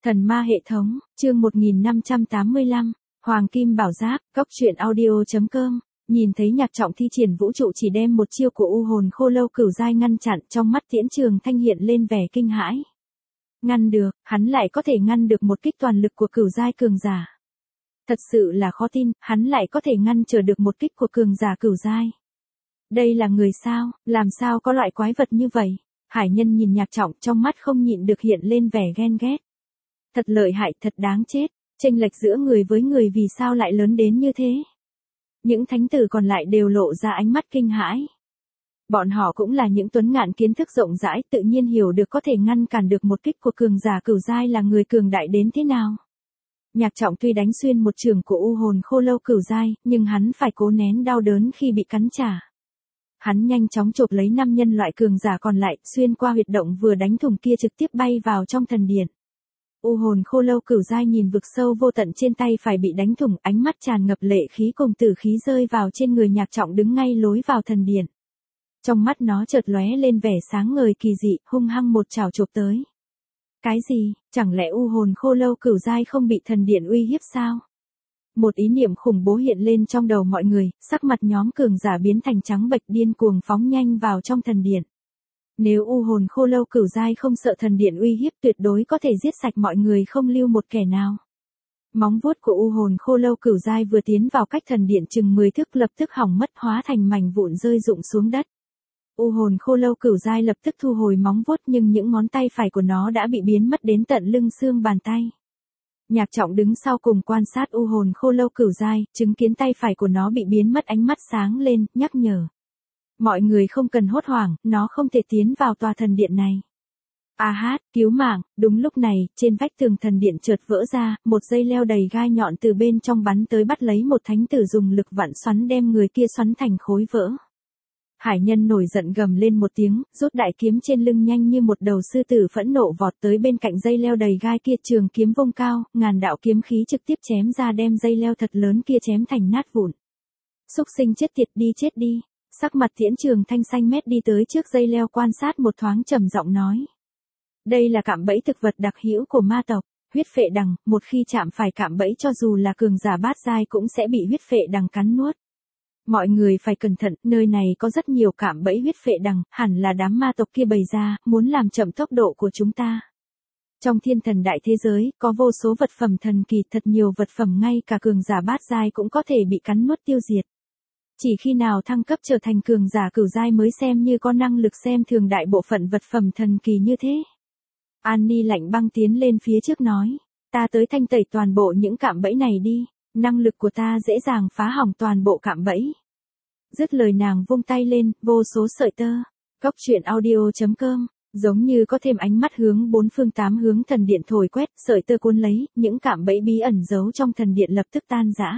Thần ma hệ thống, chương 1585, Hoàng Kim Bảo Giáp, Cốc truyện audio.com, nhìn thấy Nhạc Trọng thi triển vũ trụ chỉ đem một chiêu của u hồn khô lâu cửu giai ngăn chặn, trong mắt Tiễn Trường Thanh hiện lên vẻ kinh hãi. Ngăn được, hắn lại có thể ngăn được một kích toàn lực của cửu giai cường giả. Thật sự là khó tin, hắn lại có thể ngăn trở được một kích của cường giả cửu giai. Đây là người sao, làm sao có loại quái vật như vậy? Hải Nhân nhìn Nhạc Trọng trong mắt không nhịn được hiện lên vẻ ghen ghét. Thật lợi hại, thật đáng chết, chênh lệch giữa người với người vì sao lại lớn đến như thế? Những thánh tử còn lại đều lộ ra ánh mắt kinh hãi. Bọn họ cũng là những tuấn ngạn kiến thức rộng rãi, tự nhiên hiểu được có thể ngăn cản được một kích của cường giả cửu giai là người cường đại đến thế nào. Nhạc Trọng tuy đánh xuyên một trường của u hồn khô lâu cửu giai, nhưng hắn phải cố nén đau đớn khi bị cắn trả. Hắn nhanh chóng chộp lấy 5 nhân loại cường giả còn lại, xuyên qua huyệt động vừa đánh thủng kia trực tiếp bay vào trong thần điện. U hồn khô lâu cửu giai nhìn vực sâu vô tận trên tay phải bị đánh thủng, ánh mắt tràn ngập lệ khí cùng tử khí rơi vào trên người Nhạc Trọng đứng ngay lối vào thần điện. Trong mắt nó chợt lóe lên vẻ sáng ngời kỳ dị, hung hăng một chảo chộp tới. Cái gì, chẳng lẽ u hồn khô lâu cửu giai không bị thần điện uy hiếp sao? Một ý niệm khủng bố hiện lên trong đầu mọi người, sắc mặt nhóm cường giả biến thành trắng bệch, điên cuồng phóng nhanh vào trong thần điện. Nếu u hồn khô lâu cửu giai không sợ thần điện uy hiếp, tuyệt đối có thể giết sạch mọi người không lưu một kẻ nào. Móng vuốt của u hồn khô lâu cửu giai vừa tiến vào cách thần điện chừng 10 thước lập tức hỏng mất, hóa thành mảnh vụn rơi rụng xuống đất. U hồn khô lâu cửu giai lập tức thu hồi móng vuốt, nhưng những ngón tay phải của nó đã bị biến mất đến tận lưng xương bàn tay. Nhạc Trọng đứng sau cùng quan sát u hồn khô lâu cửu giai, chứng kiến tay phải của nó bị biến mất, ánh mắt sáng lên, nhắc nhở. Mọi người không cần hốt hoảng, nó không thể tiến vào tòa thần điện này. A hát, cứu mạng, đúng lúc này, trên vách tường thần điện chợt vỡ ra, một dây leo đầy gai nhọn từ bên trong bắn tới bắt lấy một thánh tử, dùng lực vặn xoắn đem người kia xoắn thành khối vỡ. Hải Nhân nổi giận gầm lên một tiếng, rút đại kiếm trên lưng, nhanh như một đầu sư tử phẫn nộ vọt tới bên cạnh dây leo đầy gai kia, trường kiếm vung cao, ngàn đạo kiếm khí trực tiếp chém ra đem dây leo thật lớn kia chém thành nát vụn. Súc sinh chết tiệt, đi chết đi. Sắc mặt Tiễn Trường Thanh xanh mét đi tới trước dây leo quan sát một thoáng, trầm giọng nói. Đây là cạm bẫy thực vật đặc hữu của ma tộc, huyết phệ đằng, một khi chạm phải cạm bẫy cho dù là cường giả bát giai cũng sẽ bị huyết phệ đằng cắn nuốt. Mọi người phải cẩn thận, nơi này có rất nhiều cạm bẫy huyết phệ đằng, hẳn là đám ma tộc kia bày ra, muốn làm chậm tốc độ của chúng ta. Trong thiên thần đại thế giới, có vô số vật phẩm thần kỳ, thật nhiều vật phẩm ngay cả cường giả bát giai cũng có thể bị cắn nuốt tiêu diệt. Chỉ khi nào thăng cấp trở thành cường giả cửu giai mới xem như có năng lực xem thường đại bộ phận vật phẩm thần kỳ như thế. Annie lạnh băng tiến lên phía trước nói, ta tới thanh tẩy toàn bộ những cạm bẫy này đi, năng lực của ta dễ dàng phá hỏng toàn bộ cạm bẫy. Dứt lời nàng vung tay lên, vô số sợi tơ. Cốc truyện audio.com, giống như có thêm ánh mắt hướng bốn phương tám hướng thần điện thổi quét, sợi tơ cuốn lấy, những cạm bẫy bí ẩn giấu trong thần điện lập tức tan rã.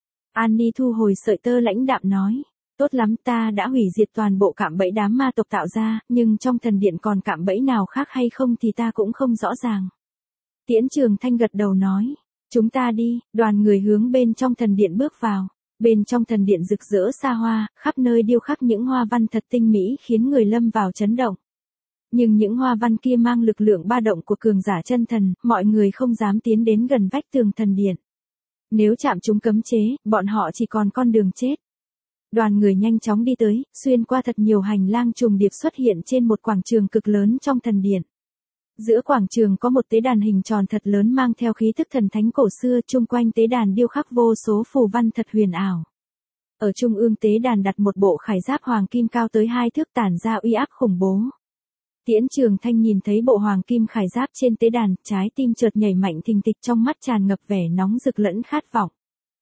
Annie thu hồi sợi tơ lãnh đạm nói, tốt lắm, ta đã hủy diệt toàn bộ cạm bẫy đám ma tộc tạo ra, nhưng trong thần điện còn cạm bẫy nào khác hay không thì ta cũng không rõ ràng. Tiễn Trường Thanh gật đầu nói, chúng ta đi. Đoàn người hướng bên trong thần điện bước vào. Bên trong thần điện rực rỡ xa hoa, khắp nơi điêu khắc những hoa văn thật tinh mỹ khiến người lâm vào chấn động. Nhưng những hoa văn kia mang lực lượng ba động của cường giả chân thần, mọi người không dám tiến đến gần vách tường thần điện. Nếu chạm chúng cấm chế, bọn họ chỉ còn con đường chết. Đoàn người nhanh chóng đi tới, xuyên qua thật nhiều hành lang trùng điệp, xuất hiện trên một quảng trường cực lớn trong thần điện. Giữa quảng trường có một tế đàn hình tròn thật lớn mang theo khí thức thần thánh cổ xưa, chung quanh tế đàn điêu khắc vô số phù văn thật huyền ảo. Ở trung ương tế đàn đặt một bộ khải giáp hoàng kim cao tới 2 thước tản ra uy áp khủng bố. Tiễn Trường Thanh nhìn thấy bộ hoàng kim khải giáp trên tế đàn, trái tim chợt nhảy mạnh thình thịch, trong mắt tràn ngập vẻ nóng rực lẫn khát vọng.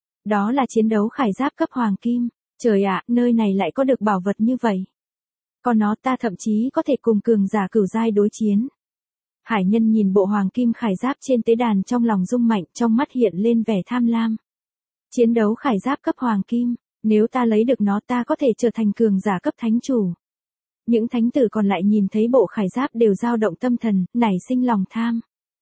Đó là chiến đấu khải giáp cấp hoàng kim. Trời ạ, nơi này lại có được bảo vật như vậy. Còn nó, ta thậm chí có thể cùng cường giả cửu giai đối chiến. Hải Nhân nhìn bộ hoàng kim khải giáp trên tế đàn trong lòng rung mạnh, trong mắt hiện lên vẻ tham lam. Chiến đấu khải giáp cấp hoàng kim, nếu ta lấy được nó ta có thể trở thành cường giả cấp thánh chủ. Những thánh tử còn lại nhìn thấy bộ khải giáp đều dao động tâm thần, nảy sinh lòng tham.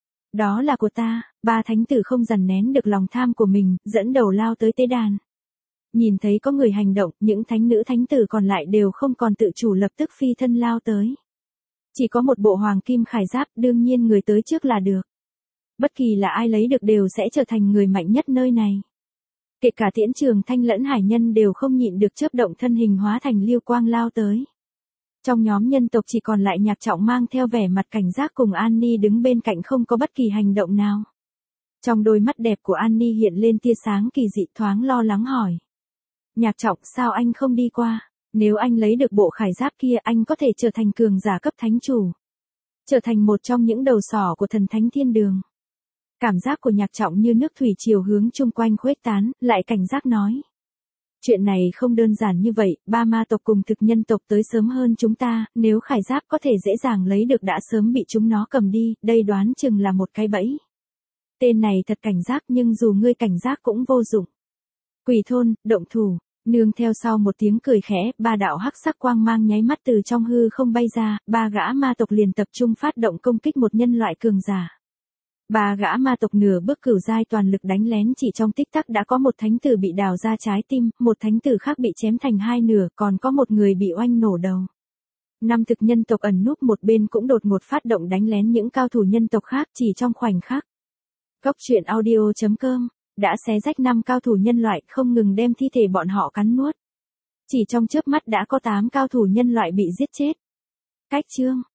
Đó là của ta. Ba thánh tử không dằn nén được lòng tham của mình, dẫn đầu lao tới tế đàn. Nhìn thấy có người hành động, những thánh nữ thánh tử còn lại đều không còn tự chủ, lập tức phi thân lao tới. Chỉ có một bộ hoàng kim khải giáp, đương nhiên người tới trước là được. Bất kỳ là ai lấy được đều sẽ trở thành người mạnh nhất nơi này. Kể cả Tiễn Trường Thanh lẫn Hải Nhân đều không nhịn được chớp động thân hình hóa thành lưu quang lao tới. Trong nhóm nhân tộc chỉ còn lại Nhạc Trọng mang theo vẻ mặt cảnh giác cùng Annie đứng bên cạnh không có bất kỳ hành động nào. Trong đôi mắt đẹp của Annie hiện lên tia sáng kỳ dị, thoáng lo lắng hỏi. Nhạc Trọng, sao anh không đi qua? Nếu anh lấy được bộ khải giáp kia, anh có thể trở thành cường giả cấp thánh chủ. Trở thành một trong những đầu sỏ của thần thánh thiên đường. Cảm giác của Nhạc Trọng như nước thủy triều hướng chung quanh khuếch tán, lại cảnh giác nói. Chuyện này không đơn giản như vậy, ba ma tộc cùng thực nhân tộc tới sớm hơn chúng ta, nếu khải giáp có thể dễ dàng lấy được đã sớm bị chúng nó cầm đi, đây đoán chừng là một cái bẫy. Tên này thật cảnh giác, nhưng dù ngươi cảnh giác cũng vô dụng. Quỷ thôn, động thủ. Nương theo sau một tiếng cười khẽ, ba đạo hắc sắc quang mang nháy mắt từ trong hư không bay ra, ba gã ma tộc liền tập trung phát động công kích một nhân loại cường giả. Ba gã ma tộc nửa bước cửu giai toàn lực đánh lén, chỉ trong tích tắc đã có một thánh tử bị đào ra trái tim, một thánh tử khác bị chém thành hai nửa, còn có một người bị oanh nổ đầu. Năm thực nhân tộc ẩn núp một bên cũng đột ngột phát động đánh lén những cao thủ nhân tộc khác chỉ trong khoảnh khắc. Góc truyện audio.com đã xé rách 5 cao thủ nhân loại, không ngừng đem thi thể bọn họ cắn nuốt. Chỉ trong chớp mắt đã có 8 cao thủ nhân loại bị giết chết. Cách chương